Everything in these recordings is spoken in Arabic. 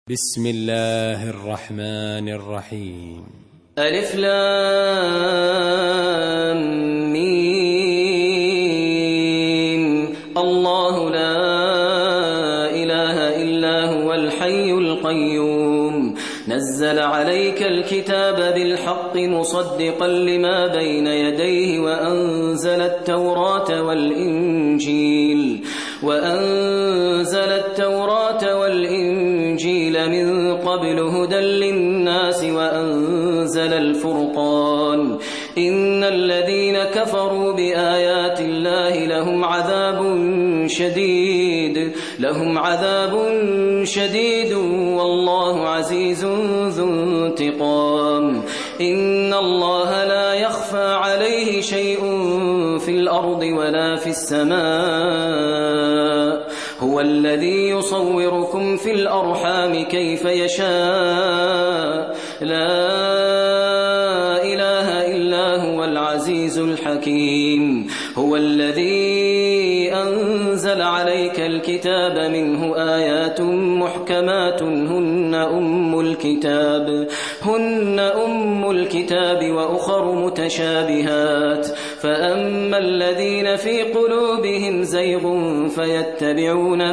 بسم الله الرحمن الرحيم. ألف لام ميم. الله لا إله إلا هو الحي القيوم نزل عليك الكتاب بالحق مصدقا لما بين يديه وأنزل التوراة والإنجيل من قبل هدى للناس وأنزل الفرقان إن الذين كفروا بآيات الله لهم عذاب شديد والله عزيز ذو انتقام. إن الله لا يخفى عليه شيء في الأرض ولا في السماء هو الذي يصوركم في الأرحام كيف يشاء لا إله إلا هو العزيز الحكيم. هو الذي أنزل عليك الكتاب منه آيات محكمات هن أم الكتاب وأخر متشابهات فأما الذين في قلوبهم زيغ فيتبعون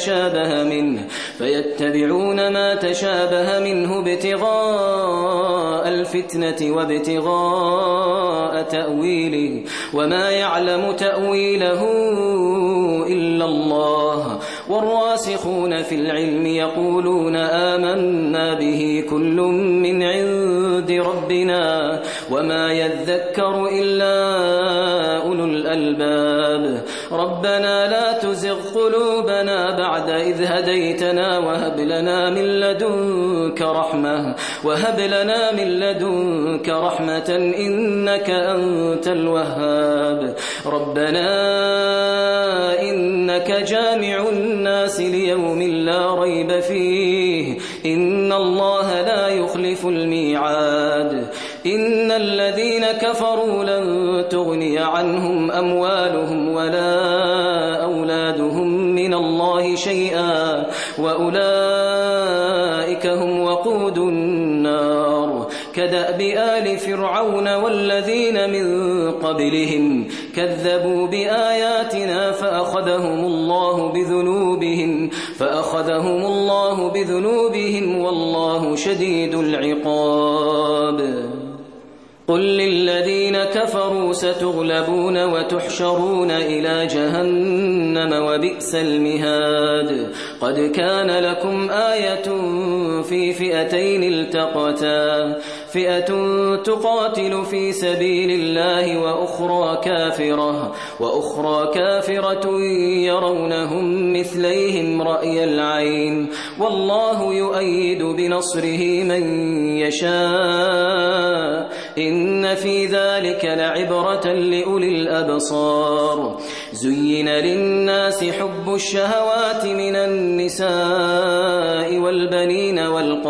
ما تشابه منه ابتغاء الفتنة وابتغاء تأويله وما يعلم تأويله إلا الله والراسخون في العلم يقولون آمنا به كل من عند ربنا وما يذكر إلا أولو الألباب. ربنا لا تزغ قلوبنا بعد إذ هديتنا وهب لنا من لدنك رحمة إنك أنت الوهاب. ربنا إنك جامع الناس ليوم لا ريب فيه إن الله لا يخلف الميعاد. إن الذين كفروا لن تغني عنهم أموالهم ولا أولادهم من الله شيئا وأولئك هم وقود النار. كدأب آل فرعون والذين من قبلهم كذبوا بآياتنا فأخذهم الله بذنوبهم والله شديد العقاب. قل للذين كفروا ستغلبون وتحشرون إلى جهنم وبئس المهاد. قد كان لكم آية في فئتين التقتا فئة تقاتل في سبيل الله وأخرى كافرة يرونهم مثليهم رأي العين والله يؤيد بنصره من يشاء إن في ذلك لعبرة لأولي الأبصار. زين للناس حب الشهوات من النساء والبنين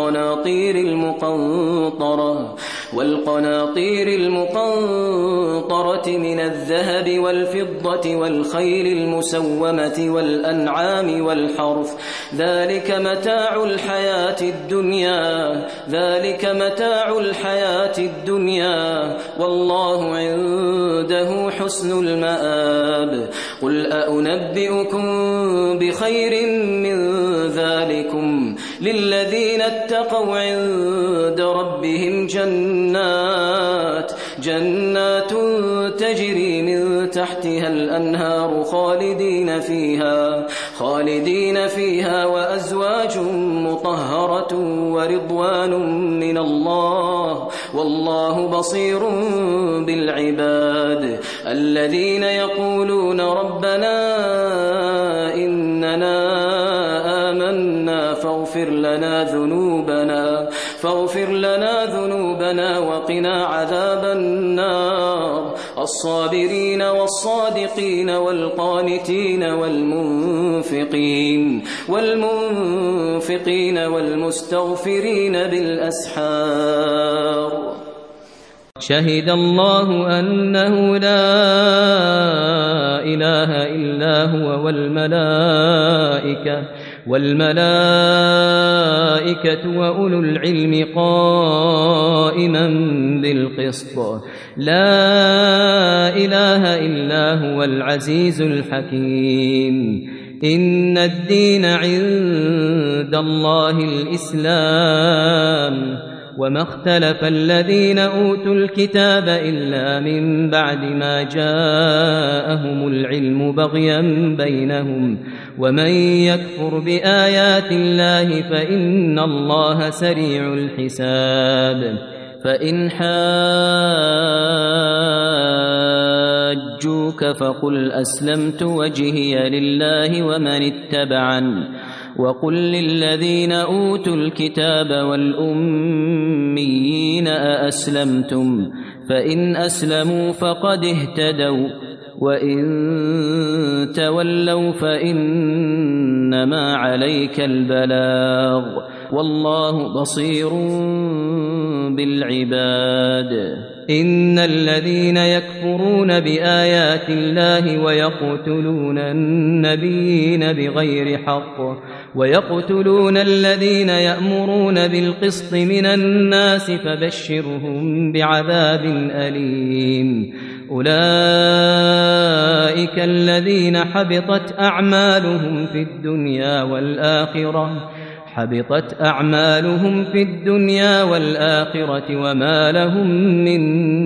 والقناطير المقنطرة من الذهب والفضة والخيل المسومة والأنعام والحرث ذلك متاع الحياة الدنيا والله عنده حسن المآب. قل أنبئكم بخير من ذلكم للذين اتقوا عند ربهم جنات تجري من تحتها الأنهار خالدين فيها وأزواج مطهرة ورضوان من الله والله بصير بالعباد. الذين يقولون ربنا إننا آمنا فاغفر لنا ذنوبنا وقنا عذاب النار. الصابرين والصادقين والقانتين والمنفقين والمستغفرين بالأسحار. شهد الله أنه لا إله إلا هو والملائكة والملائكة وأولو العلم قائما بالقسط لا إله إلا هو العزيز الحكيم إن الدين عند الله الإسلام وما اختلف الذين أوتوا الكتاب إلا من بعد ما جاءهم العلم بغيا بينهم ومن يكفر بآيات الله فإن الله سريع الحساب فإن حاجوك فقل أسلمت وجهي لله ومن اتبعن وقل للذين أوتوا الكتاب والأميين أأسلمتم فإن أسلموا فقد اهتدوا وإن تولوا فإنما عليك البلاغ والله بصير بالعباد إن الذين يكفرون بآيات الله ويقتلون النبيين بغير حق ويقتلون الذين يأمرون بالقسط من الناس فبشرهم بعذاب أليم أولئك الذين حبطت أعمالهم في الدنيا والآخرة وما لهم من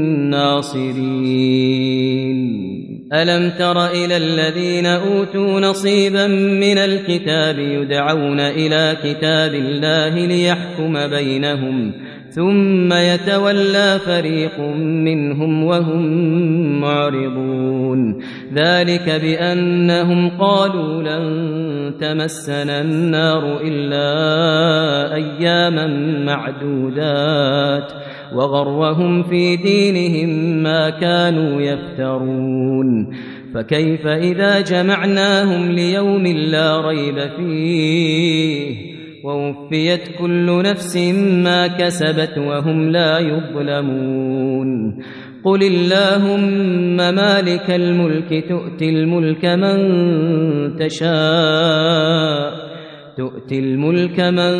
ناصرين ألم تر إلى الذين أوتوا نصيبا من الكتاب يدعون إلى كتاب الله ليحكم بينهم ثم يتولى فريق منهم وهم معرضون ذلك بأنهم قالوا لن تمسنا النار إلا أياما معدودات وغرهم في دينهم ما كانوا يفترون فكيف إذا جمعناهم ليوم لا ريب فيه ووفيت كل نفس ما كسبت وهم لا يظلمون قل اللهم مالك الملك تؤتي الملك من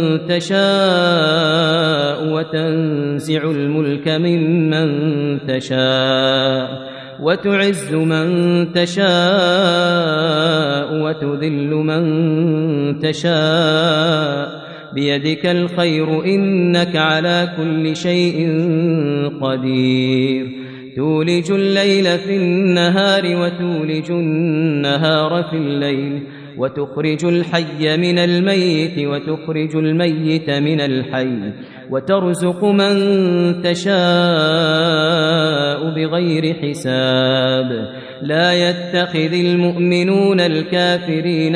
تشاء وتنزع الملك ممن تشاء وتعز من تشاء وتذل من تشاء بيدك الخير إنك على كل شيء قدير تولج الليل في النهار وتولج النهار في الليل وتخرج الحي من الميت وتخرج الميت من الحي وترزق من تشاء بغير حساب لا يتخذ المؤمنون الكافرين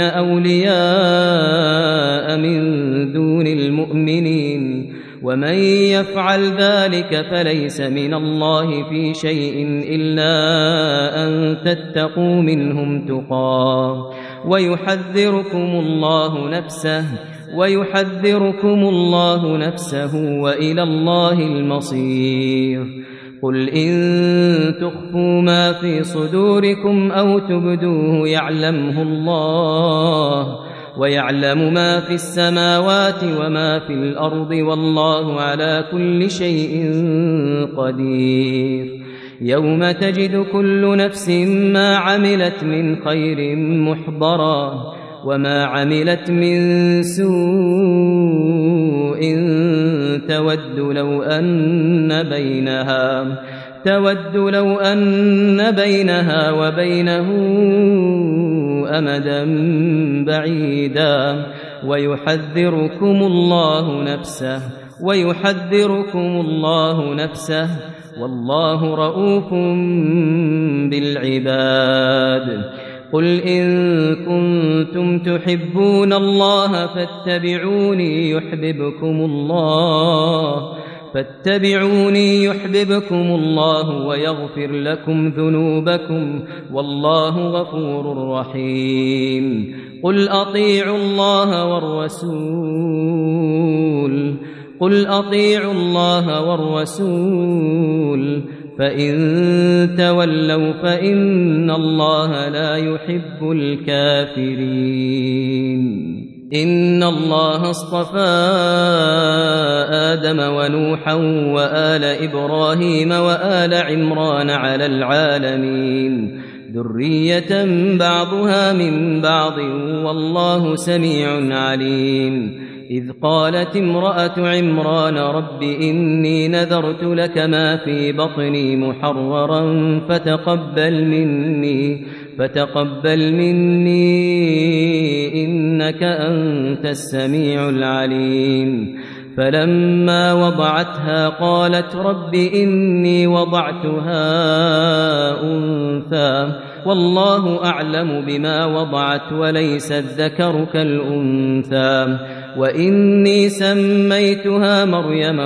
أولياء من دون المؤمنين ومن يفعل ذلك فليس من الله في شيء إلا أن تتقوا منهم تقاه ويحذركم الله نفسه وإلى الله المصير قل إن تخفوا ما في صدوركم أو تبدوه يعلمه الله ويعلم ما في السماوات وما في الأرض والله على كل شيء قدير يوم تجد كل نفس ما عملت من خير محضرا وما عملت من سوء تود لو أن بينها وبينه أمدا بعيدا ويحذركم الله نفسه والله رؤوف بالعباد قل إن كنتم تحبون الله فاتبعوني يحببكم الله ويغفر لكم ذنوبكم والله غفور رحيم قل أطيعوا الله والرسول فإن تولوا فإن الله لا يحب الكافرين إن الله اصطفى آدم ونوحا وآل إبراهيم وآل عمران على العالمين ذرية بعضها من بعض والله سميع عليم إذ قالت امرأة عمران رب إني نذرت لك ما في بطني محررا فتقبل مني إنك أنت السميع العليم فلما وضعتها قالت رب إني وضعتها أنثى والله أعلم بما وضعت وليس الذكر كالأنثى وإني سميتها مريم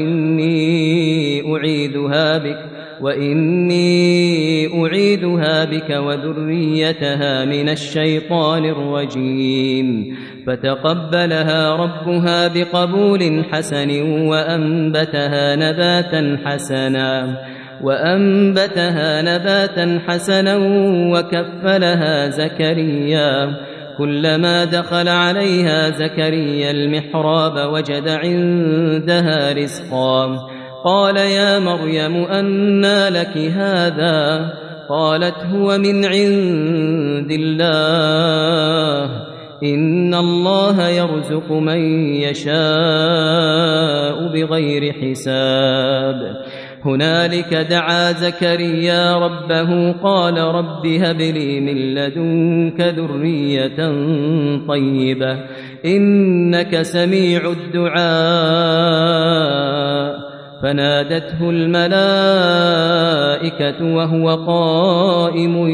وإني أعيدها بك وذريتها من الشيطان الرجيم فتقبلها ربها بقبول حسن وأنبتها نباتا حسنا وكفلها زكريا كلما دخل عليها زكريا المحراب وجد عندها رزقا قال يا مريم أنى لك هذا قالت هو من عند الله إن الله يرزق من يشاء بغير حساب هنالك دعا زكريا ربه قال رب هب لي من لدنك ذرية طيبة إنك سميع الدعاء فنادته الملائكة وهو قائم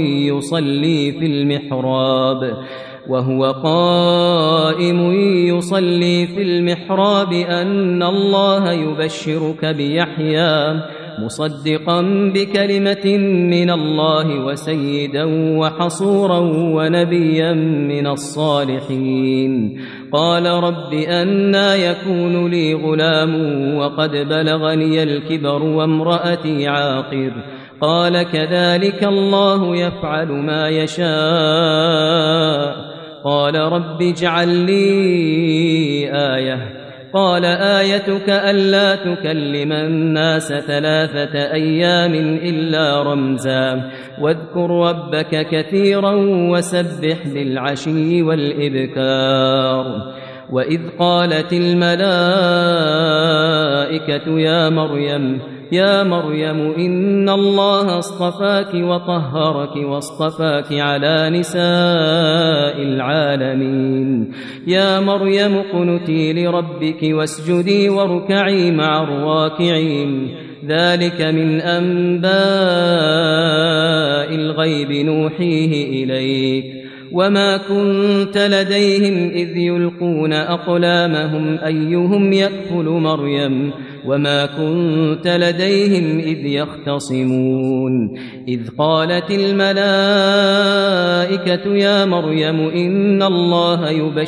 يصلي في المحراب أن الله يبشرك بيحيى مصدقا بكلمة من الله وسيدا وحصورا ونبيا من الصالحين قال رب أنى يكون لي غلام وقد بلغني الكبر وامرأتي عاقر قال كذلك الله يفعل ما يشاء قال رب اجعل لي آية قال آيتك ألا تكلم الناس 3 أيام إلا رمزا واذكر ربك كثيرا وسبح بالعشي والإبكار وإذ قالت الملائكة يا مريم إن الله اصطفاك وطهرك واصطفاك على نساء العالمين يا مريم اقنتي لربك واسجدي واركعي مع الراكعين ذلك من أنباء الغيب نوحيه إليك وما كنت لديهم إذ يلقون أقلامهم أيهم يكفل مريم وما كنت لديهم إذ يختصمون إذ قالت الملائكة يا مريم إن الله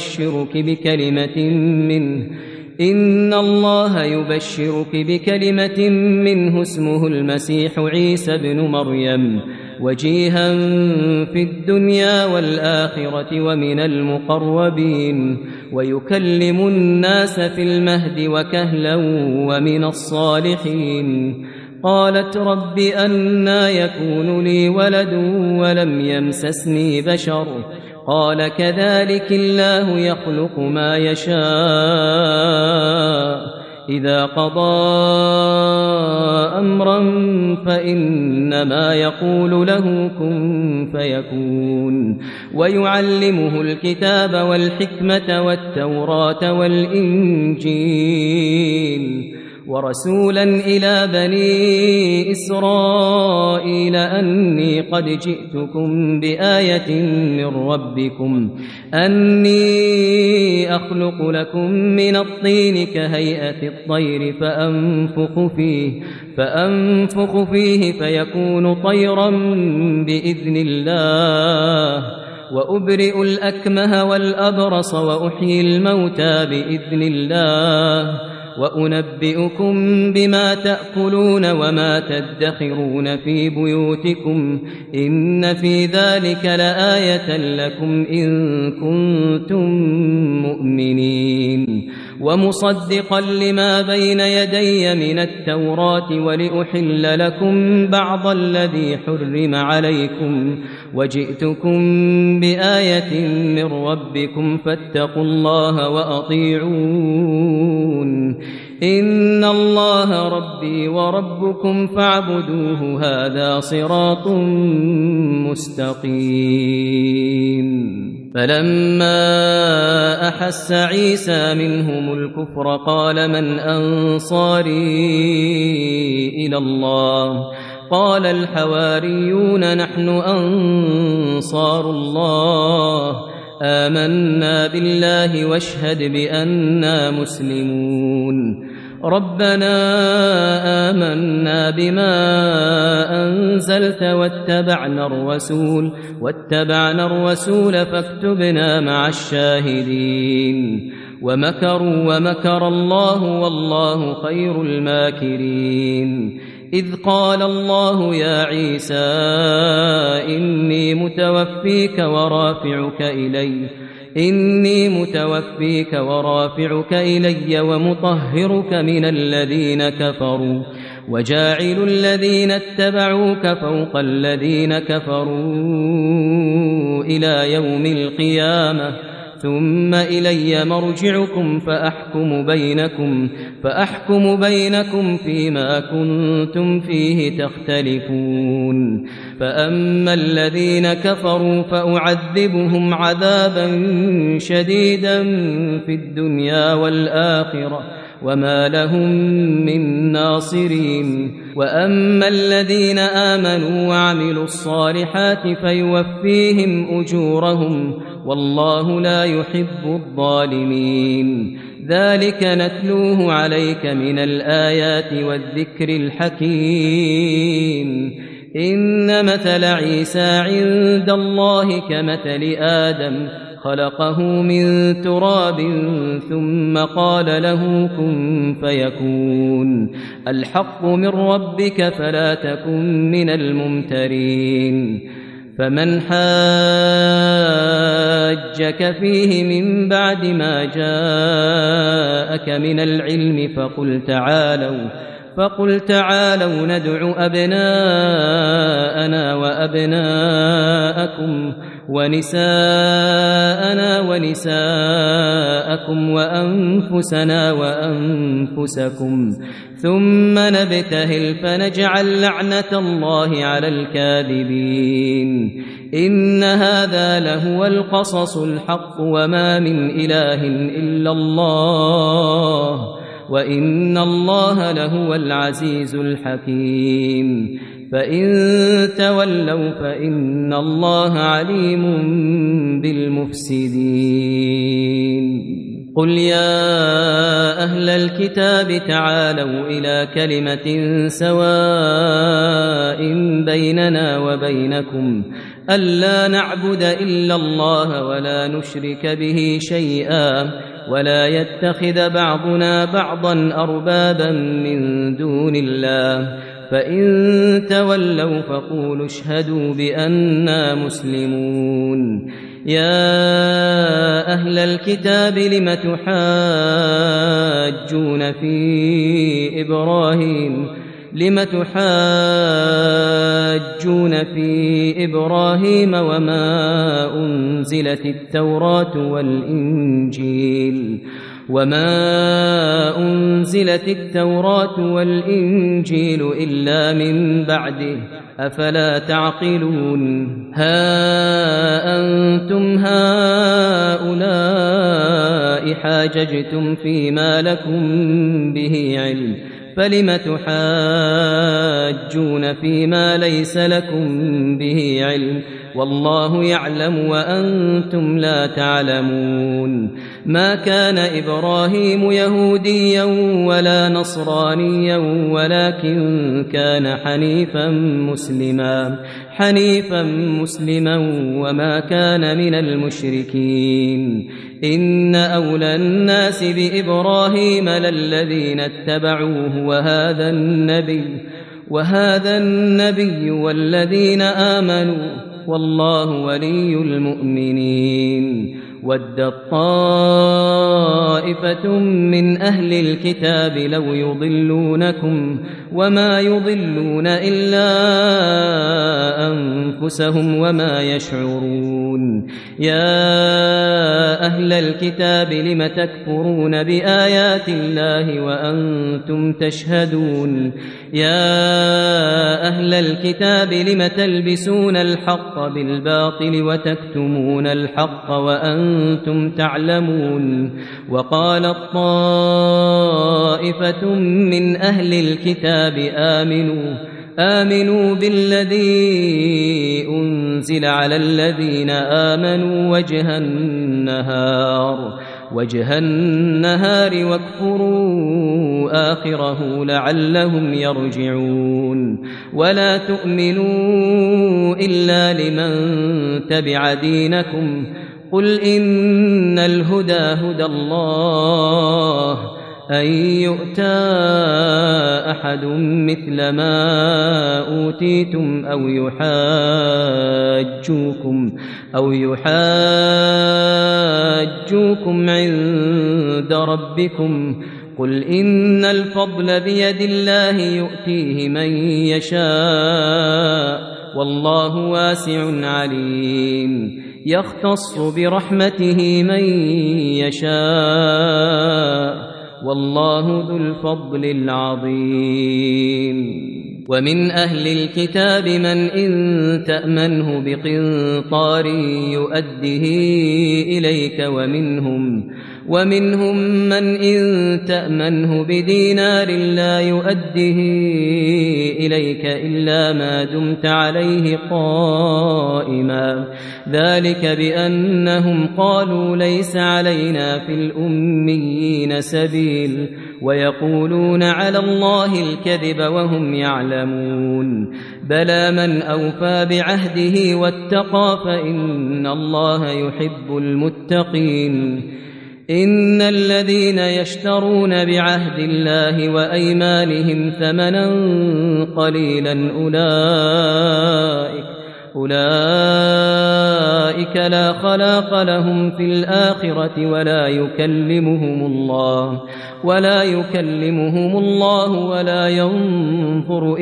يبشرك بكلمة منه اسمه المسيح عيسى بن مريم وجيها في الدنيا والآخرة ومن المقربين ويكلم الناس في المهد وكهلا ومن الصالحين قالت رب أنى يكون لي ولد ولم يمسسني بشر قال كذلك الله يخلق ما يشاء إذا قضى أمرا فإنما يقول له كن فيكون ويعلمه الكتاب والحكمة والتوراة والإنجيل ورسولا إلى بني إسرائيل أني قد جئتكم بآية من ربكم أني أخلق لكم من الطين كهيئة الطير فأنفخ فيه فيكون طيرا بإذن الله وأبرئ الأكمه والأبرص وأحيي الموتى بإذن الله وأنبئكم بما تأكلون وما تدخرون في بيوتكم إن في ذلك لآية لكم إن كنتم مؤمنين ومصدقا لما بين يدي من التوراة ولأحل لكم بعض الذي حرم عليكم وجئتكم بآية من ربكم فاتقوا الله وأطيعون إن الله ربي وربكم فاعبدوه هذا صراط مستقيم فلما أحس عيسى منهم الكفر قال من أنصاري إلى الله قال الحواريون نحن أنصار الله آمنا بالله واشهد بأننا مسلمون ربنا آمنا بما أنزلت واتبعنا الرسول فاكتبنا مع الشاهدين ومكروا ومكر الله والله خير الماكرين إذ قال الله يا عيسى إني متوفيك ورافعك إلي ومطهرك من الذين كفروا وجاعل الذين اتبعوك فوق الذين كفروا إلى يوم القيامة ثم إلي مرجعكم فأحكم بينكم فيما كنتم فيه تختلفون فأما الذين كفروا فأعذبهم عذابا شديدا في الدنيا والآخرة وما لهم من ناصرين وأما الذين آمنوا وعملوا الصالحات فيوفيهم أجورهم والله لا يحب الظالمين ذلك نتلوه عليك من الآيات والذكر الحكيم إن مثل عيسى عند الله كمثل آدم خلقه من تراب ثم قال له كن فيكون الحق من ربك فلا تكن من الممترين فمن حاجك فيه من بعد ما جاءك من العلم فقل تعالوا ندع أبناءنا وأبناءكم ونساءنا ونساءكم وأنفسنا وأنفسكم ثم نبتهل فنجعل لعنة الله على الكاذبين إن هذا لهو القصص الحق وما من إله إلا الله وإن الله لهو العزيز الحكيم فإن تولوا فإن الله عليم بالمفسدين قل يا أهل الكتاب تعالوا إلى كلمة سواء بيننا وبينكم ألا نعبد إلا الله ولا نشرك به شيئا ولا يتخذ بعضنا بعضا أربابا من دون الله فإن تولوا فقولوا اشهدوا بأننا مسلمون يا أهل الكتاب لم تحاجون في إبراهيم وما أنزلت التوراة والإنجيل إلا من بعده أفلا تعقلون ها أنتم هؤلاء حاججتم فيما لكم به علم فلم تحاجون فيما ليس لكم به علم والله يعلم وأنتم لا تعلمون ما كان إبراهيم يهوديا ولا نصرانيا ولكن كان حنيفا مسلما وما كان من المشركين إن أولى الناس بإبراهيم للذين اتبعوه وهذا النبي والذين آمنوا والله ولي المؤمنين ودت طائفة من أهل الكتاب لو يضلونكم وما يضلون إلا أنفسهم وما يشعرون يا أهل الكتاب لم تكفرون بآيات الله وأنتم تشهدون يا أهل الكتاب لم تلبسون الحق بالباطل وتكتمون الحق وأنتم تعلمون وقالت طائفة من أهل الكتاب آمنوا بالذي أنزل على الذين آمنوا وجه النهار واكفروا آخره لعلهم يرجعون ولا تؤمنوا إلا لمن تبع دينكم قل إن الهدى هدى الله أن يؤتى أحد مثل ما أوتيتم أو يحاجوكم عند ربكم قل إن الفضل بيد الله يؤتيه من يشاء والله واسع عليم يختص برحمته من يشاء والله ذو الفضل العظيم ومن أهل الكتاب من إن تأمنه بقنطار يؤده إليك ومنهم من إن تأمنه بدينار لا يؤده إليك إلا ما دمت عليه قائما ذلك بأنهم قالوا ليس علينا في الأميين سبيل ويقولون على الله الكذب وهم يعلمون بلى من أوفى بعهده واتقى فإن الله يحب المتقين إن الذين يشترون بعهد الله وأيمانهم ثمنا قليلا أولئك لا خلاق لهم في الآخرة ولا يكلمهم الله ولا ينظر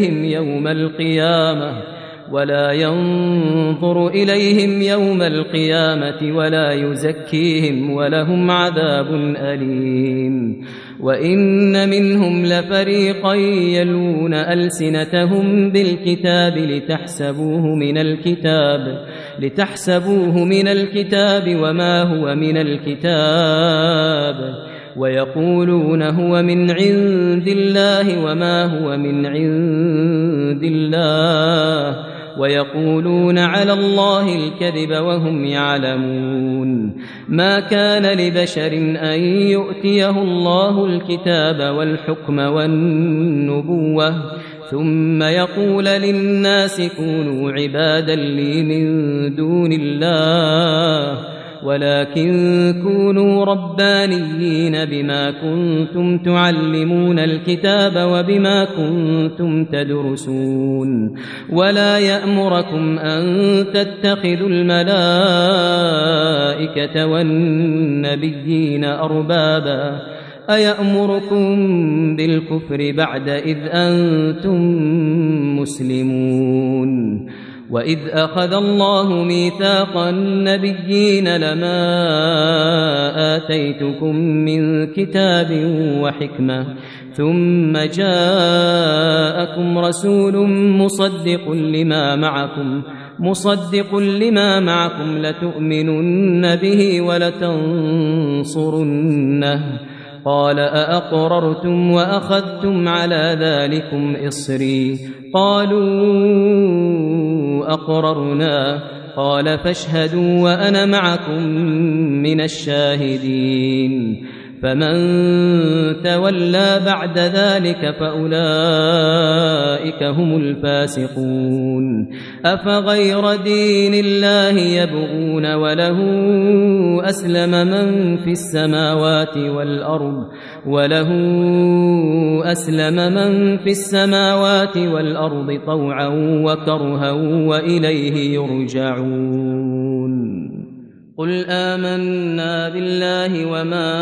إليهم يوم القيامة ولا يزكيهم ولهم عذاب أليم وإن منهم لفريقا يلوون ألسنتهم بالكتاب لتحسبوه من الكتاب وما هو من الكتاب ويقولون هو من عند الله وما هو من عند الله ويقولون على الله الكذب وهم يعلمون ما كان لبشر أن يؤتيه الله الكتاب والحكم والنبوة ثم يقول للناس كونوا عبادا لي من دون الله ولكن كونوا ربانيين بما كنتم تعلمون الكتاب وبما كنتم تدرسون ولا يأمركم أن تتخذوا الملائكة والنبيين أربابا أيأمركم بالكفر بعد إذ أنتم مسلمون وإذ أخذ الله ميثاق النبيين لما آتيتكم من كتاب وحكمة ثم جاءكم رسول مصدق لما معكم لتؤمنن به ولتنصرنه قال أأقررتم وأخذتم على ذلكم إصري قالوا أقررنا قال فاشهدوا وأنا معكم من الشاهدين فمن تولى بعد ذلك فأولئك هم الفاسقون أفغير دين الله يبغون وله أسلم من في السماوات والأرض طوعا وكرها وإليه يرجعون قل آمنا بالله وما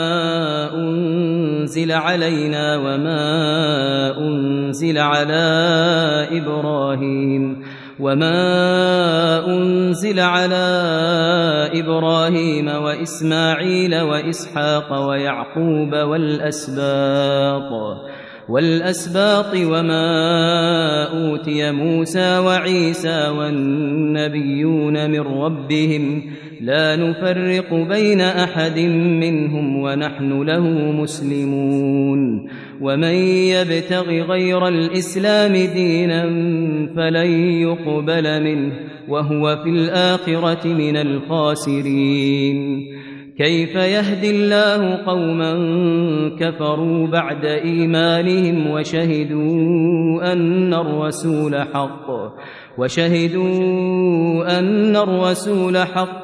أنزل علينا وما أنزل على إبراهيم وإسماعيل وإسحاق ويعقوب والأسباط وما أوتي موسى وعيسى والنبيون من ربهم لا نفرق بين أحد منهم ونحن له مسلمون ومن يبتغ غير الإسلام دينا فلن يقبل منه وهو في الآخرة من الخاسرين كيف يهدي الله قوما كفروا بعد إيمانهم وشهدوا أن الرسول حق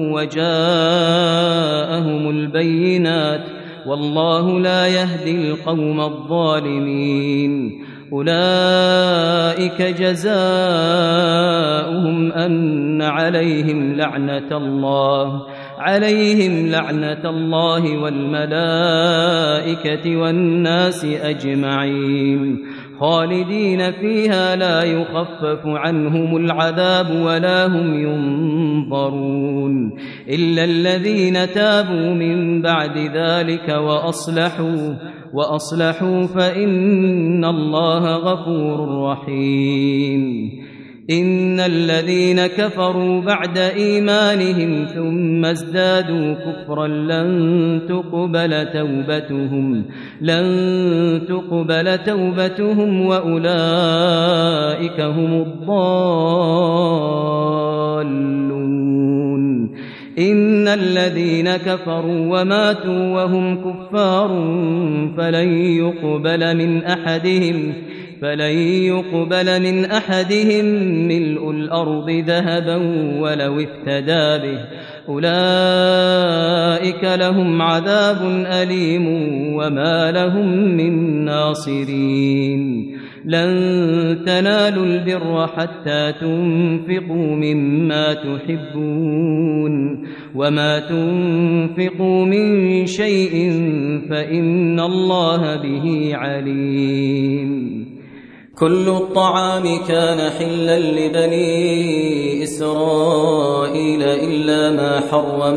وجاءهم البينات والله لا يهدي القوم الظالمين أولئك جزاؤهم أن عليهم لعنة الله والملائكة والناس أجمعين خالدين فيها لا يخفف عنهم العذاب ولا هم ينظرون إلا الذين تابوا من بعد ذلك وأصلحوا فإن الله غفور رحيم إن الذين كفروا بعد إيمانهم ثم ازدادوا كفرا لن تقبل توبتهم وأولئك هم الضالون إن الذين كفروا وماتوا وهم كفار فلن يقبل من أحدهم ملء الأرض ذهبا ولو افتدى به أولئك لهم عذاب أليم وما لهم من ناصرين لن تنالوا البر حتى تنفقوا مما تحبون وما تنفقوا من شيء فإن الله به عليم كل الطعام كان حلا لبني إسرائيل إلا ما حرم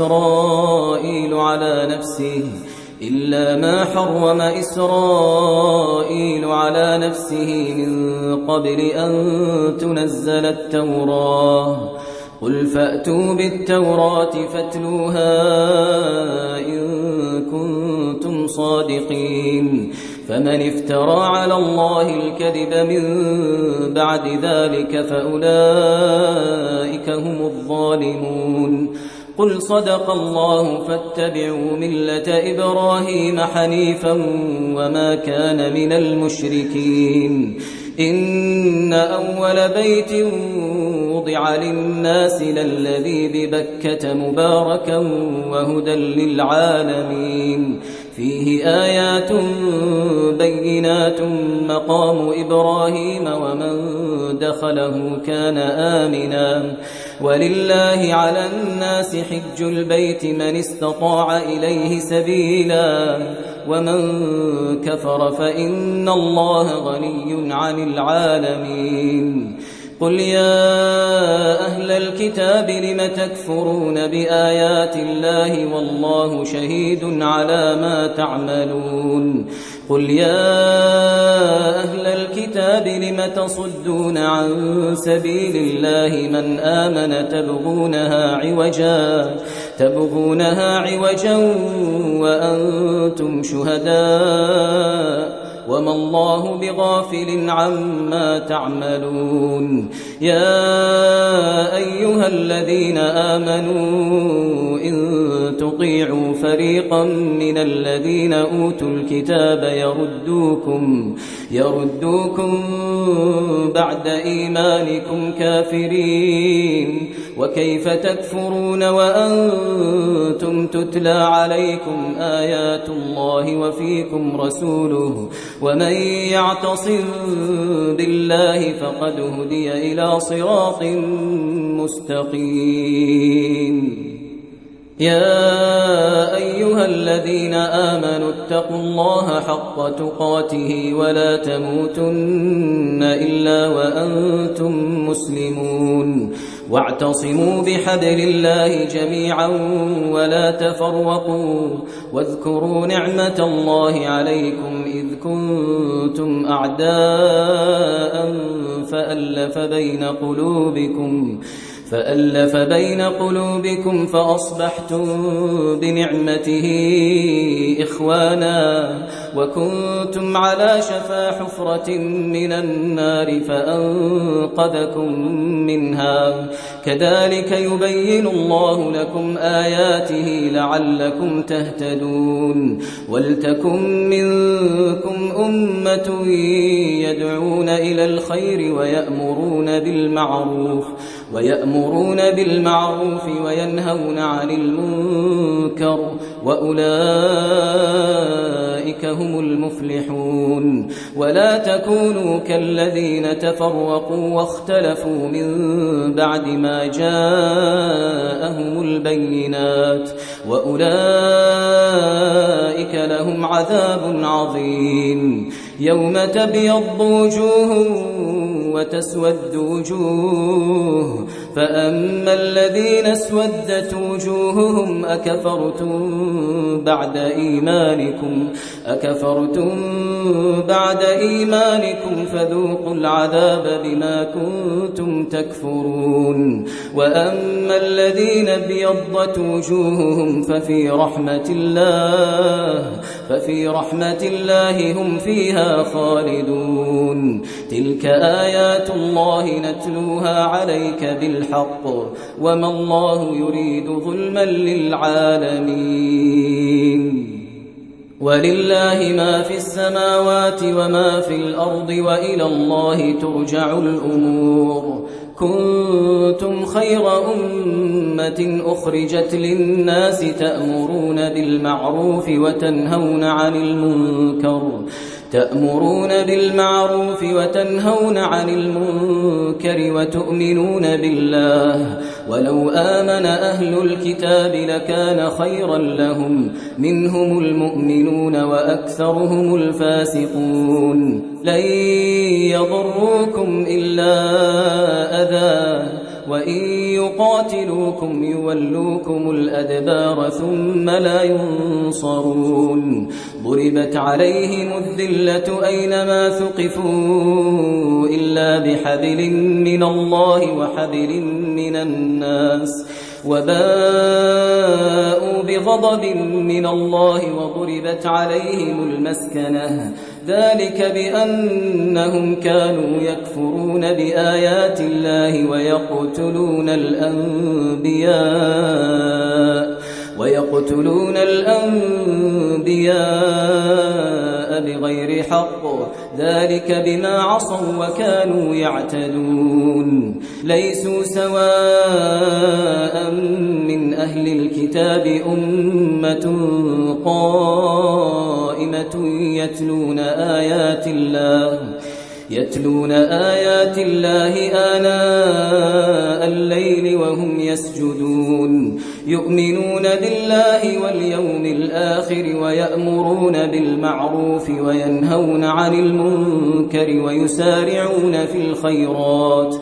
إسرائيل على نفسه من قبل أن تنزل التوراة قل فأتوا بالتوراة فاتلوها إن كنتم صادقين فمن افترى على الله الكذب من بعد ذلك فأولئك هم الظالمون قل صدق الله فاتبعوا ملة إبراهيم حنيفا وما كان من المشركين إن أول بيت وضع للناس للذي ببكة مباركا وهدى للعالمين فيه آيات بينات مقام إبراهيم ومن دخله كان آمنا ولله على الناس حج البيت من استطاع إليه سبيلا ومن كفر فإن الله غني عن العالمين قل يا أهل الكتاب لم تكفرون بآيات الله والله شهيد على ما تعملون قل يا أهل الكتاب لم تصدون عن سبيل الله من آمن تبغونها عوجا وأنتم شهداء وما الله بغافل عما تعملون يا أيها الذين آمنوا إن تطيعوا فريقا من الذين أوتوا الكتاب يردوكم بعد إيمانكم كافرين وكيف تكفرون وأنتم تتلى عليكم آيات الله وفيكم رسوله ومن يعتصم بالله فقد هدي إلى صراط مستقيم يا أيها الذين آمنوا اتقوا الله حق تقاته ولا تموتن إلا وأنتم مسلمون واعتصموا بحبل الله جميعا ولا تفرقوا واذكروا نعمة الله عليكم إذ كنتم أعداء فألف بين قلوبكم فأصبحتم بنعمته إخوانا وكنتم على شفا حفرة من النار فأنقذكم منها كذلك يبين الله لكم آياته لعلكم تهتدون ولتكن منكم أمة يدعون إلى الخير ويأمرون بالمعروف وينهون عن المنكر وأولئك هم المفلحون ولا تكونوا كالذين تفرقوا واختلفوا من بعد ما جاءهم البينات وأولئك لهم عذاب عظيم يوم تبيض وجوه وتسود وجوه فأما الذين اسودت وجوههم أكفرتم بعد إيمانكم فذوقوا العذاب بما كنتم تكفرون وأما الذين ابيضت وجوههم ففي رحمة الله هم فيها خالدون تلك آيات الله نتلوها عليك بالحق وما الله يريد ظلما للعالمين ولله ما في السماوات وما في الأرض وإلى الله ترجع الأمور كنتم خير أمة أخرجت للناس تأمرون بالمعروف وتنهون عن المنكر وتؤمنون بالله ولو آمن أهل الكتاب لكان خيرا لهم منهم المؤمنون وأكثرهم الفاسقون لن يضروكم إلا أذى وإن يقاتلوكم يولوكم الأدبار ثم لا ينصرون ضربت عليهم الذلة أينما ثقفوا إلا بحبل من الله وحبل من الناس وباءوا بغضب من الله وضربت عليهم المسكنة ذلك بأنهم كانوا يكفرون بآيات الله ويقتلون الأنبياء بغير حق ذلك بما عصوا وكانوا يعتدون ليسوا سواء من أهل الكتاب أمة قائمة يتلون آيات الله آناء الليل وهم يسجدون يؤمنون بالله واليوم الآخر ويأمرون بالمعروف وينهون عن المنكر ويسارعون في الخيرات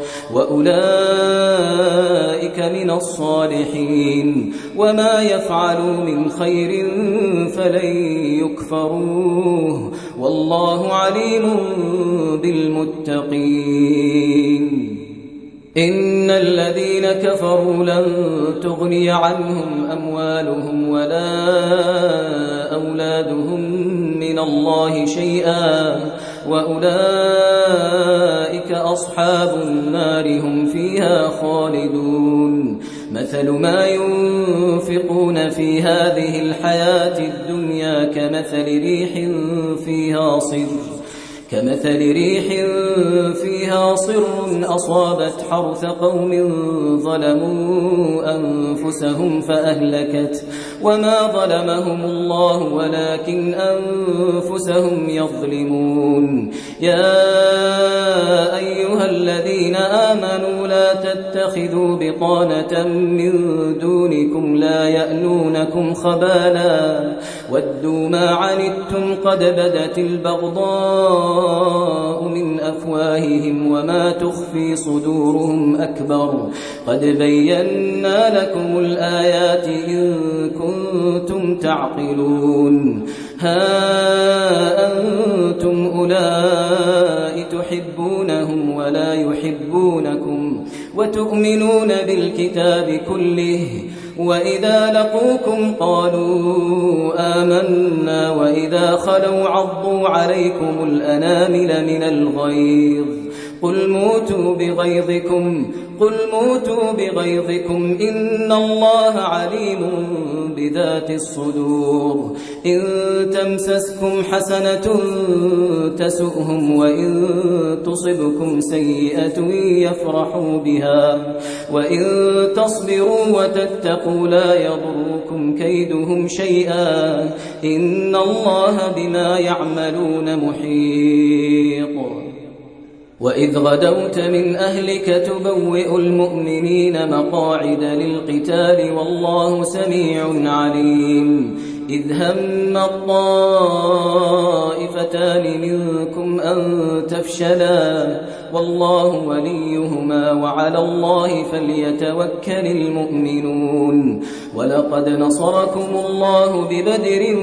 وأولئك من الصالحين وما يفعلوا من خير فلن يكفروه والله عليم بالمتقين إن الذين كفروا لن تغني عنهم أموالهم ولا أولادهم من من الله شيئا وأولئك أصحاب النار هم فيها خالدون مثل ما ينفقون في هذه الحياة الدنيا كمثل ريح فيها صر أصابت حرث قوم ظلموا أنفسهم فأهلكت وما ظلمهم الله ولكن أنفسهم يظلمون يا أيها الذين آمنوا لا تتخذوا بطانة من دونكم لا يألونكم خبالا ودوا ما عنتم قد بدت البغضاء من أفواههم وما تخفي صدورهم أكبر قد بينا لكم الآيات إن كنتم تعقلون ها أنتم أولئك تحبونهم ولا يحبونكم وتؤمنون بالكتاب كله وإذا لقوكم قالوا آمنا وإذا خلوا عضوا عليكم الأنامل من الغيظ قل موتوا بغيظكم إن الله عليم بذات الصدور إن تمسسكم حسنة تسؤهم وإن تصبكم سيئة يفرحوا بها وإن تصبروا وتتقوا لا يضركم كيدهم شيئا إن الله بما يعملون محيط وإذ غدوت من أهلك تبوئ المؤمنين مقاعد للقتال والله سميع عليم إذ هم الطائفتان منكم أن تفشلا والله وليهما وعلى الله فليتوكل المؤمنون ولقد نصركم الله ببدر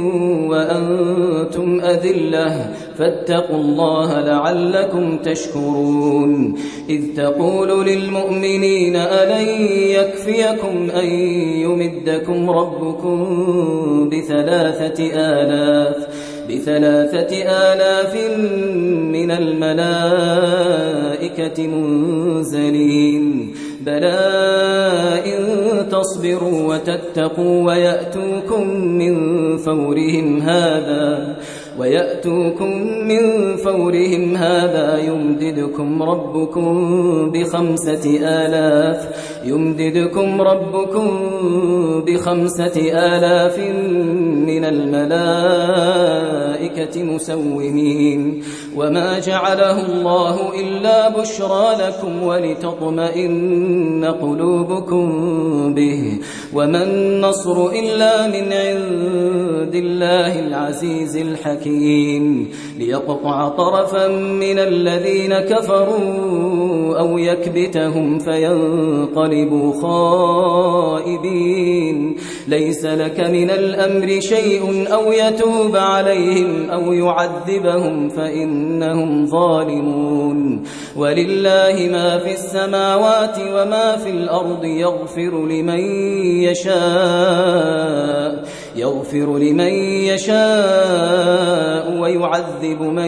وأنتم أذلة فاتقوا الله لعلكم تشكرون إذ تقول للمؤمنين ألن يكفيكم أن يمدكم ربكم بثلاثة آلاف من الملائكة منزلين بلى إن تصبروا وتتقوا ويأتوكم من فورهم هذا يمددكم ربكم ب5,000 من الملائكة مسومين وما جعله الله إلا بشرى لكم ولتطمئن قلوبكم به وما النصر إلا من عند الله العزيز الحكيم ليقطع طرفا من الذين كفروا أو يكبتهم فينقلبوا خائبين ليس لك من الأمر شيء أو يتوب عليهم أو يعذبهم فإنهم ظالمون ولله ما في السماوات وما في الأرض يغفر لمن يشاء ويعذب من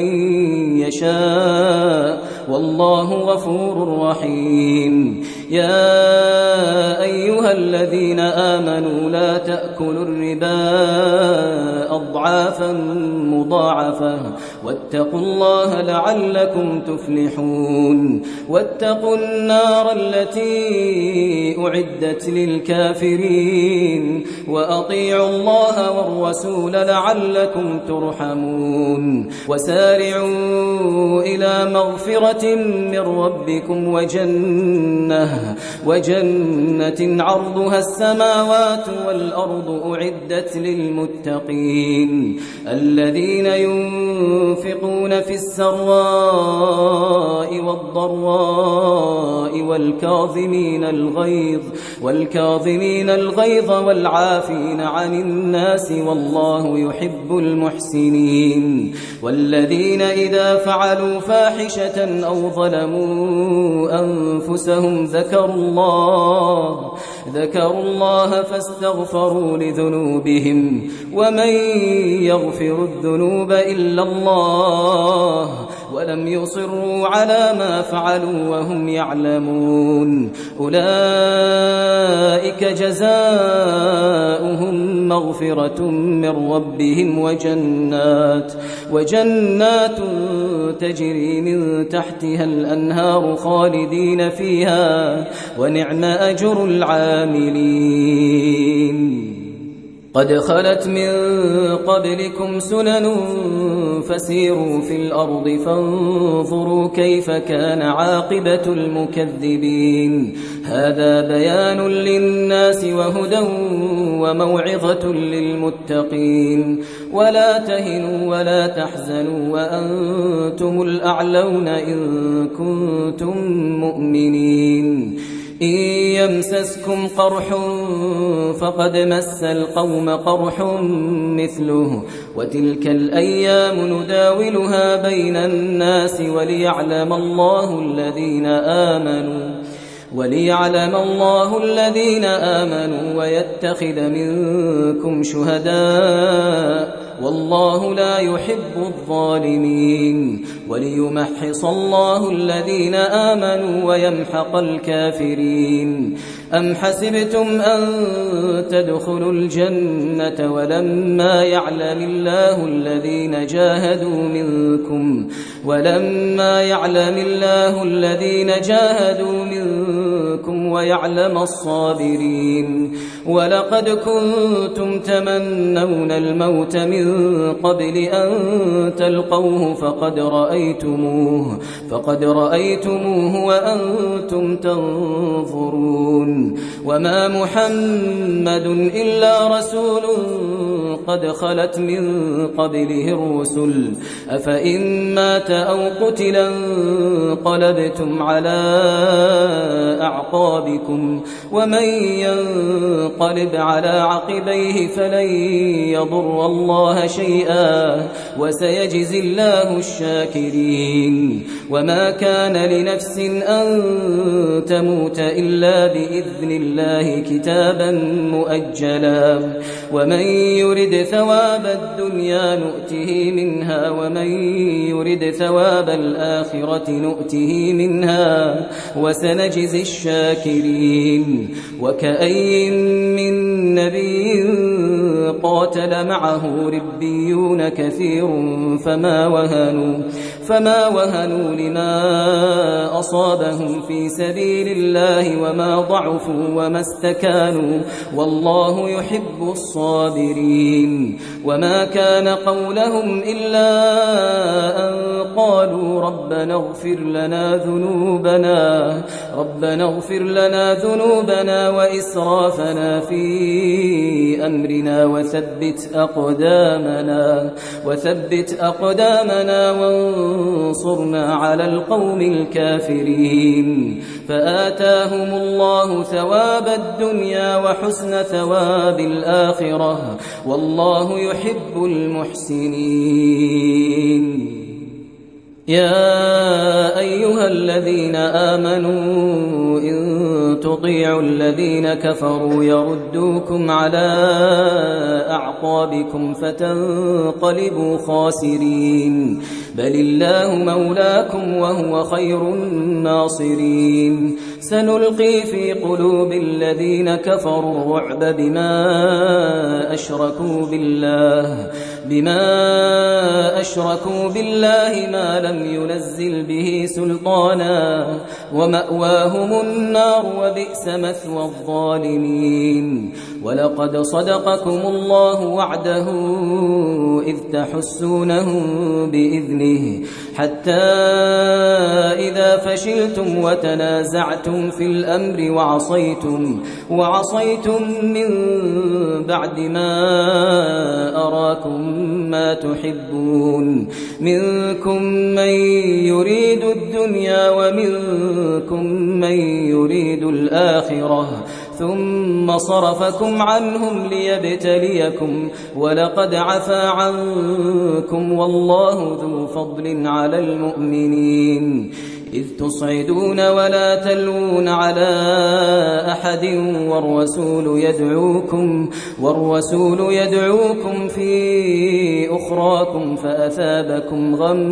يشاء والله غفور رحيم يا أيها الذين آمنوا لا تأكلوا الربا أضعافا مضاعفة واتقوا الله لعلكم تفلحون واتقوا النار التي أعدت للكافرين وأطيعوا الله والرسول لعلكم ترحمون وسارعوا إلى مغفرة من ربكم وجنة عرضها السماوات والأرض أعدت للمتقين الذين ينفقون في السراء والضراء والكاظمين الغيظ والعافين عن الناس والله يحب المحسنين والذين إذا فعلوا فاحشة أو ظلموا أنفسهم ذكروا الله فاستغفروا لذنوبهم ومن يغفر الذنوب إلا الله ولم يصروا على ما فعلوا وهم يعلمون أولئك جزاؤهم مغفرة من ربهم وجنات تجري من تحتها الأنهار خالدين فيها ونعم أجر العاملين قد خلت من قبلكم سنن فسيروا في الأرض فانظروا كيف كان عاقبة المكذبين هذا بيان للناس وهدى وموعظة للمتقين ولا تهنوا ولا تحزنوا وأنتم الأعلون إن كنتم مؤمنين إن يمسسكم قرح فقد مس القوم قرح مثله وتلك الأيام نداولها بين الناس وليعلم الله الذين آمنوا ويتخذ منكم شهداء والله لا يحب الظالمين وليمحص الله الذين آمنوا ويمحق الكافرين أم حسبتم أن تدخلوا الجنة ولما يعلم الله الذين جاهدوا منكم ويعلم الصابرين ولقد كنتم تمنون الموت من قبل أن تلقوه فقد رأيتموه وأنتم تنظرون وما محمد إلا رسول قد خلت من قبله الرسل أفإن مات أو قتلا انقلبتم على أعقابكم ومن ينقلب على عقبيه فلن يضر الله شيئا وسيجزي الله الشاكرين وما كان لنفس أن تموت إلا بإذن الله كتابا مؤجلا ومن يرد ثواب الدنيا نؤته منها ومن يرد ثواب الآخرة نؤته منها وسنجزي الشاكرين وكأي من نبي قاتل معه ربيون كثير فما وهنوا لما أصابهم في سبيل الله وما ضعفوا وما استكانوا والله يحب الصابرين وما كان قولهم إلا أن قالوا ربنا اغفر لنا ذنوبنا وإسرافنا في أمرنا وثبت أقدامنا وانصرنا على القوم الكافرين فآتاهم الله ثواب الدنيا وحسن ثواب الآخرة والله يحب المحسنين يا أيها الذين آمنوا إن تطيعوا الذين كفروا يردوكم على أعقابكم فتنقلبوا خاسرين بل الله مولاكم وهو خير الناصرين سنلقي في قلوب الذين كفروا الرعب بما أشركوا بالله ما لم ينزل به سلطانا ومأواهم النار وبئس مثوى الظالمين ولقد صدقكم الله وعده إذ تحسونهم بإذنه حتى إذا فشلتم وتنازعتم في الأمر وعصيتم من بعد ما أراكم ما تحبون منكم من يريد الدنيا ومنكم من يريد الآخرة ثم صرفكم عنهم ليبتليكم ولقد عفا عنكم والله ذو فضل على المؤمنين إذ تصعدون ولا تلوون على أحد والرسول يدعوكم في أخراكم فأثابكم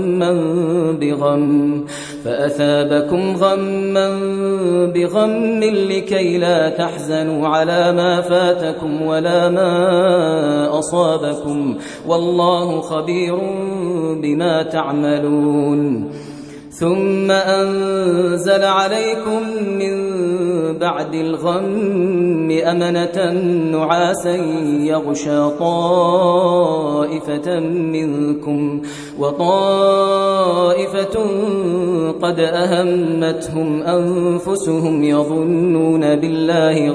غما بغم لكي لا تحزنوا على ما فاتكم ولا ما أصابكم والله خبير بما تعملون ثم أنزل عليكم من بعد الغم أمنة نعاسا يغشى طائفة منكم وطائفة قد أهمتهم أنفسهم يظنون بالله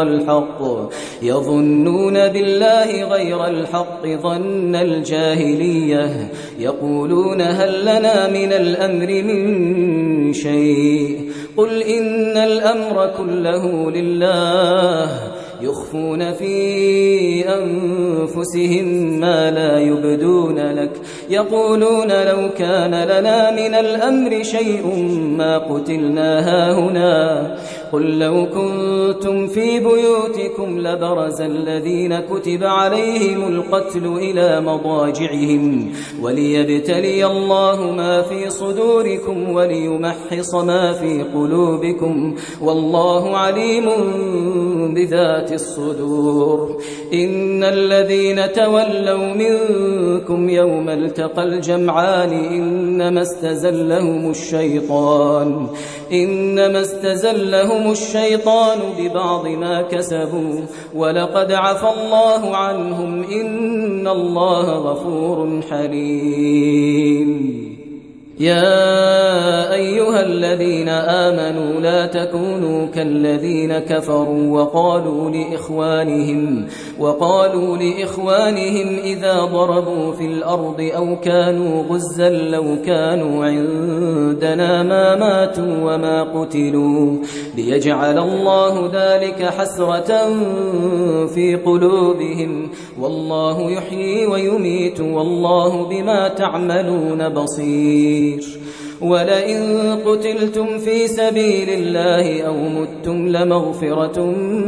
غير الحق ظن الجاهلية يقولون هل لنا من الأمر من شيء قل إن الأمر كله لله يخفون في أنفسهم ما لا يبدون لك يقولون لو كان لنا من الأمر شيء ما قتلنا هاهنا قل لو كنتم في بيوتكم لبرز الذين كتب عليهم القتل إلى مضاجعهم وليبتلي الله ما في صدوركم وليمحص ما في قلوبكم والله عليم بذات الصدور إن الذين تولوا منكم يوم التقى الجمعان إنما استزلهم الشيطان ببعض ما كسبوا ولقد عفى الله عنهم إن الله غفور حليم يا أيها الذين آمنوا لا تكونوا كالذين كفروا وقالوا لإخوانهم إذا ضربوا في الأرض أو كانوا غزا لو كانوا عندنا ما ماتوا وما قتلوا ليجعل الله ذلك حسرة في قلوبهم والله يحيي ويميت والله بما تعملون بصير ولئن قتلتم في سبيل الله أو متم لمغفرة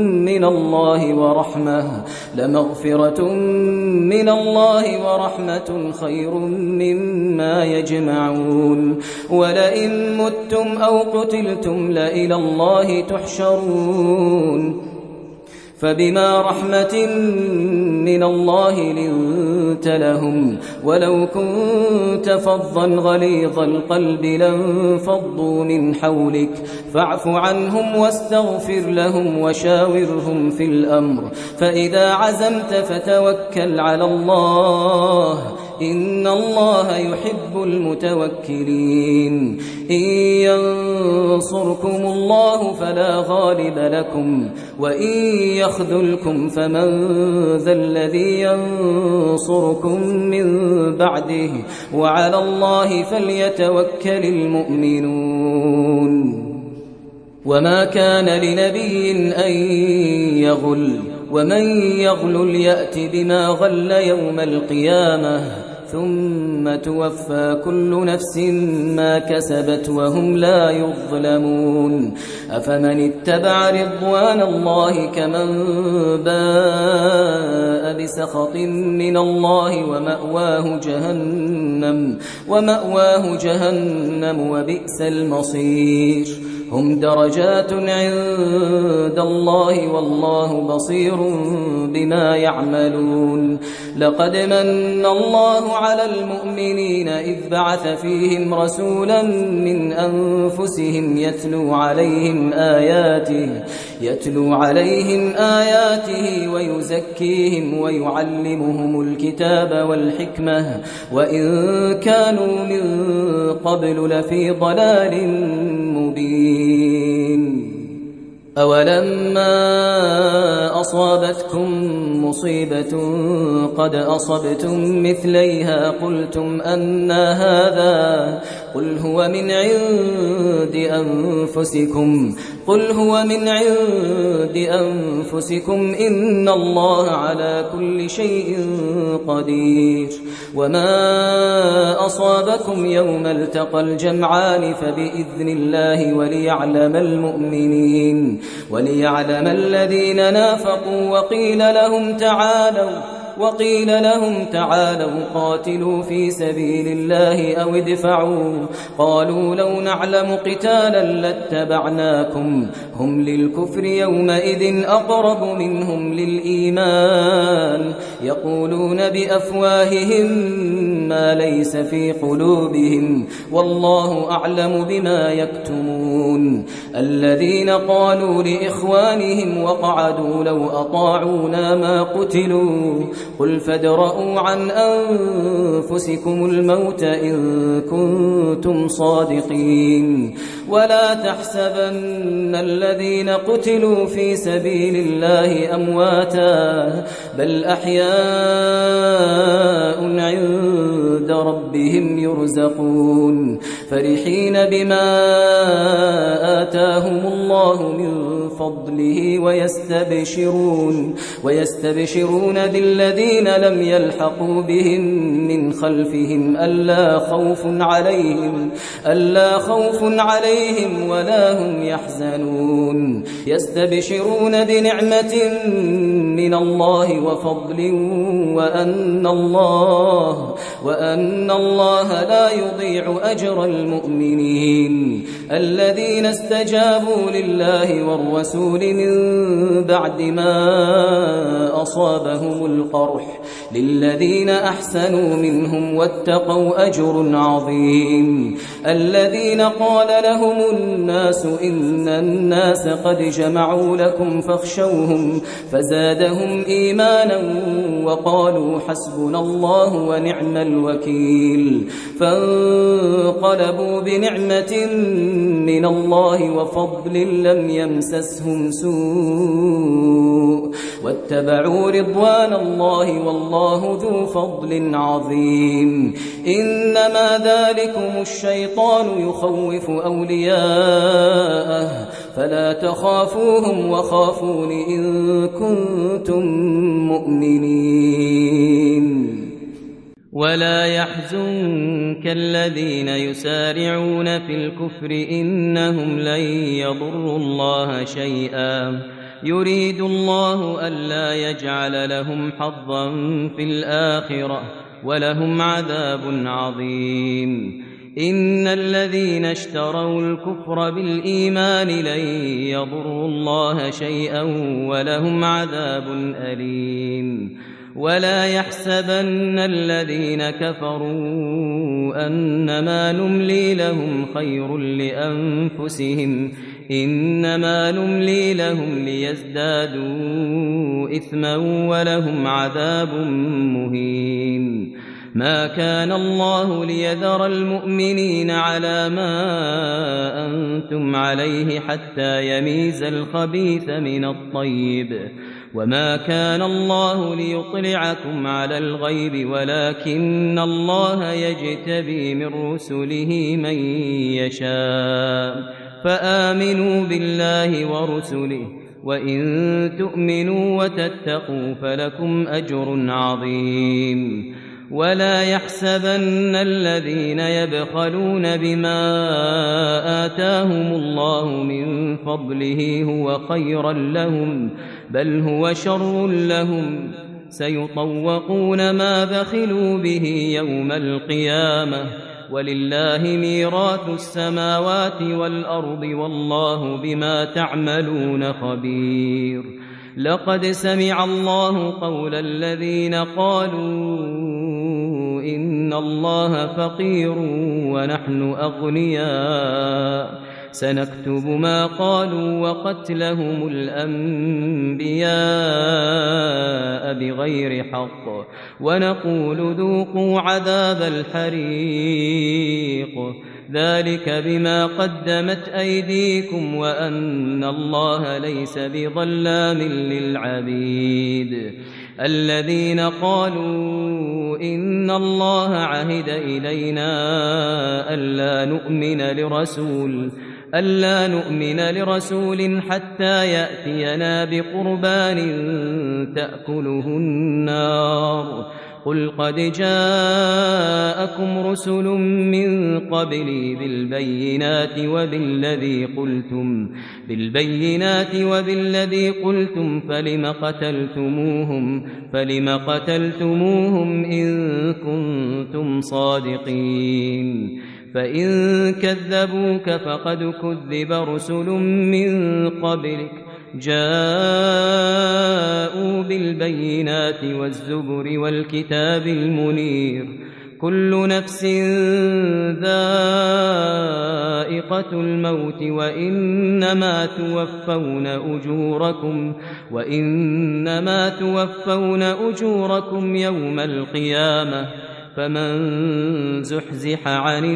من الله ورحمة خير مما يجمعون ولئن متم أو قتلتم لإلى الله تحشرون فبما رحمة من الله لنت لهم ولو كنت فظا غليظ القلب لانفضوا من حولك فاعف عنهم واستغفر لهم وشاورهم في الأمر فإذا عزمت فتوكل على الله إن الله يحب المتوكلين إن ينصركم الله فلا غالب لكم وإن يخذلكم فمن ذا الذي ينصركم من بعده وعلى الله فليتوكل المؤمنون وما كان لنبي أن يغل ومن يغل يأت بما غل يوم القيامة ثم توفى كل نفس ما كسبت وهم لا يظلمون أفمن اتبع رضوان الله كمن باء بسخط من الله ومأواه جهنم وبئس المصير هم درجات عند الله والله بصير بما يعملون لقد من الله على المؤمنين إذ بعث فيهم رسولا من أنفسهم يتلو عليهم آياته ويزكيهم ويعلمهم الكتاب والحكمة وإن كانوا من قبل لفي ضلال مبين أولما أصابتكم مصيبة قد أصبتم مثليها قلتم أنى هذا قل هو من عند أنفسكم إن الله على كل شيء قدير وما أصابكم يوم التقى الجمعان فبإذن الله وليعلم الذين نافقوا وقيل لهم تعالوا قاتلوا في سبيل الله أو ادفعوا قالوا لو نعلم قتالا لاتبعناكم هم للكفر يومئذ أقرب منهم للإيمان يقولون بأفواههم ما ليس في قلوبهم والله أعلم بما يكتمون الذين قالوا لإخوانهم وقعدوا لو أطاعونا ما قتلوا قل فادرءوا عن أنفسكم الموت إن كنتم صادقين ولا تحسبن الذين قتلوا في سبيل الله أمواتا بل أحياء عند ربهم يرزقون فرحين بما آتاهم الله من فضله ويستبشرون بالذين لم يلحقوا بهم من خلفهم ألا خوف عليهم ولا هم يحزنون يستبشرون بنعمة من الله وفضل وأن الله لا يضيع أجر المؤمنين الذين استجابوا لله والرسول من بعد ما أصابهم القرح للذين أحسنوا منهم واتقوا أجر عظيم الذين قال لهم الناس إن الناس قد جمعوا لكم فاخشوهم فزادهم إيمانا وقالوا حسبنا الله ونعم الوكيل فانقلبوا بنعمة من الله وفضل لم يمسسهم سوء واتبعوا رضوان الله والله ذو فضل عظيم إنما ذلكم الشيطان يخوف أولياءه فلا تخافوهم وخافون إن كنتم مؤمنين ولا يحزنك الذين يسارعون في الكفر إنهم لن يضروا الله شيئا يريد الله ألا يجعل لهم حظا في الآخرة ولهم عذاب عظيم إن الذين اشتروا الكفر بالإيمان لن يضروا الله شيئا ولهم عذاب أليم ولا يحسبن الذين كفروا أنما نملي لهم خير لأنفسهم إنما نملي لهم ليزدادوا إثما ولهم عذاب مهين ما كان الله ليذر المؤمنين على ما أنتم عليه حتى يميز الخبيث من الطيب وما كان الله ليطلعكم على الغيب ولكن الله يجتبي من رسله من يشاء فآمنوا بالله ورسله وإن تؤمنوا وتتقوا فلكم أجر عظيم ولا يحسبن الذين يبخلون بما آتاهم الله من فضله هو خيرا لهم بل هو شر لهم سيطوقون ما بخلوا به يوم القيامة ولله ميراث السماوات والأرض والله بما تعملون خبير لقد سمع الله قول الذين قالوا إن الله فقير ونحن أغنياء سنكتب ما قالوا وقتلهم الأنبياء بغير حق ونقول ذوقوا عذاب الحريق ذلك بما قدمت أيديكم وأن الله ليس بظلام للعبيد الذين قالوا إن الله عهد إلينا ألا نؤمن لرسول حتى يأتينا بقربان تأكله النار قل قد جاءكم رسل من قبلي بالبينات وبالذي قلتم فلم قتلتموهم إن كنتم صادقين فإن كذبوك فقد كذب رسل من قبلك جاءوا بالبينات والزبر والكتاب المنير كل نفس ذائقة الموت وإنما توفون أجوركم يوم القيامة فمن زحزح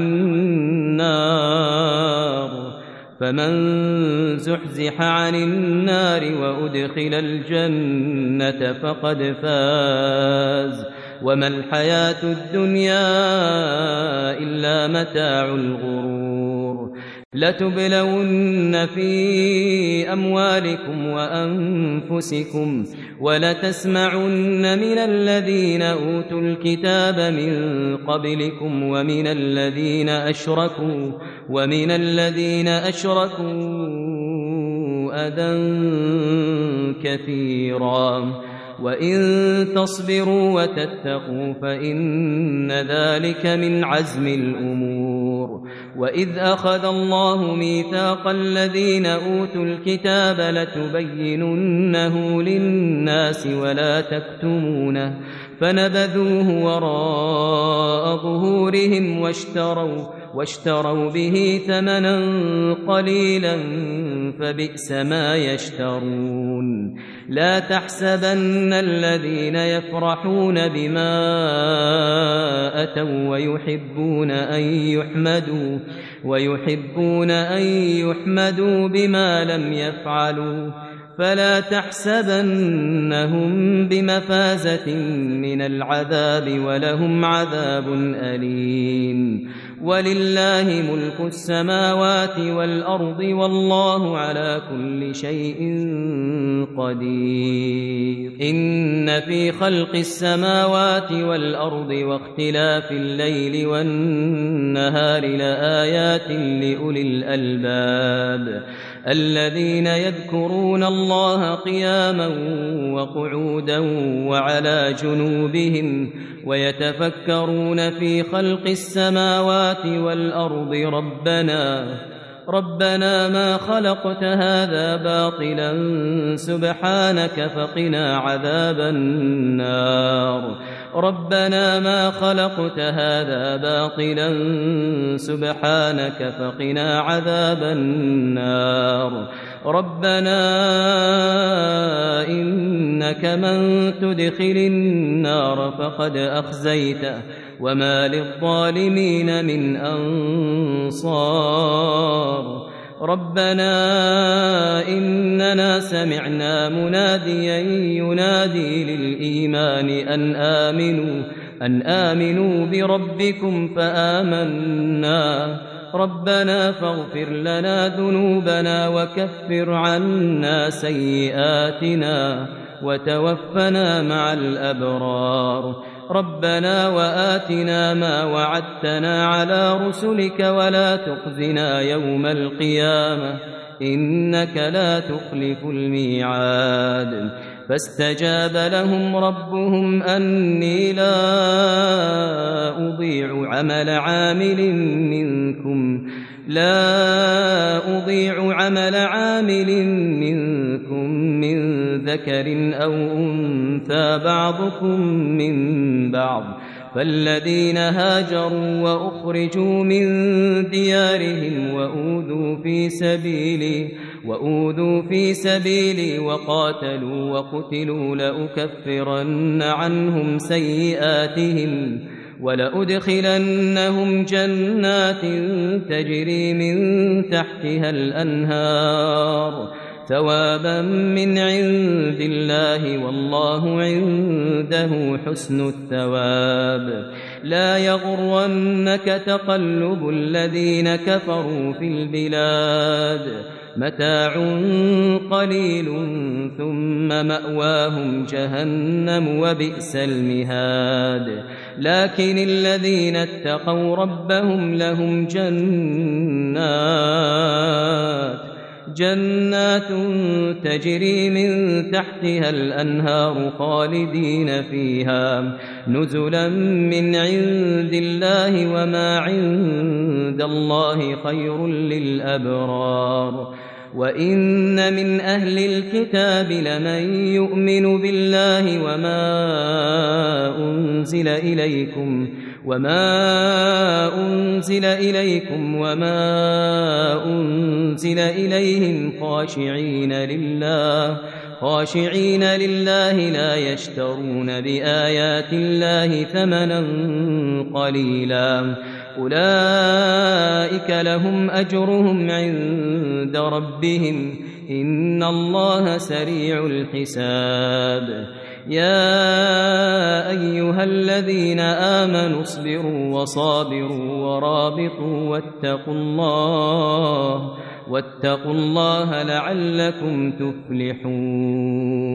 عن النار وأدخل الجنة فقد فاز وما الحياة الدنيا إلا متاع الغرور لتبلون في أموالكم وأنفسكم ولتسمعن من الذين أوتوا الكتاب من قبلكم ومن الذين أشركوا أذى كثيرا وإن تصبروا وتتقوا فإن ذلك من عزم الأمور وإذ أخذ الله ميثاق الذين أوتوا الكتاب لتبيننه للناس ولا تكتمونه فنبذوه وراء ظهورهم واشتروا به ثمنا قليلا فبئس ما يشترون لا تحسبن الذين يفرحون بما أتوا ويحبون أن يحمدوا بما لم يفعلوا فلا تحسبنهم بمفازة من العذاب ولهم عذاب أليم ولله ملك السماوات والأرض والله على كل شيء قدير إن في خلق السماوات والأرض واختلاف الليل والنهار لآيات لأولي الألباب الذين يذكرون الله قياما وقعودا وعلى جنوبهم ويتفكرون في خلق السماوات والأرض ربنا ما خلقت هذا باطلا سبحانك فقنا عذاب النار ربنا ما خلقت هذا باطلا سبحانك فقنا عذاب النار ربنا إنك من تدخل النار فقد أخزيته وما للظالمين من أنصار ربنا إننا سمعنا مناديا ينادي للإيمان أن آمنوا بربكم فآمنا ربنا فاغفر لنا ذنوبنا وكفر عنا سيئاتنا وتوفنا مع الأبرار ربنا وآتنا ما وعدتنا على رسلك ولا تخزنا يوم القيامة إنك لا تخلف الميعاد فاستجاب لهم ربهم أني لا أضيع عمل عامل منكم من ذكر أو أنثى بعضكم من بعض فالذين هاجروا وأخرجوا من ديارهم وأوذوا في سبيلي وقاتلوا وقتلوا لأكفرن عنهم سيئاتهم ولأدخلنهم جنات تجري من تحتها الأنهار ثوابا من عند الله والله عنده حسن الثواب لا يغرنك تقلب الذين كفروا في البلاد متاع قليل ثم مأواهم جهنم وبئس المهاد لكن الذين اتقوا ربهم لهم جنات تجري من تحتها الأنهار خالدين فيها نزلا من عند الله وما عند الله خير للأبرار وإن من أهل الكتاب لمن يؤمن بالله وما أنزل إليكم وما أنزل إليهم خاشعين لله لا يشترون بآيات الله ثمنا قليلا أولئك لهم أجرهم عند ربهم إن الله سريع الحساب يا أيها الذين آمنوا اصبروا وصابروا ورابطوا واتقوا الله لعلكم تفلحون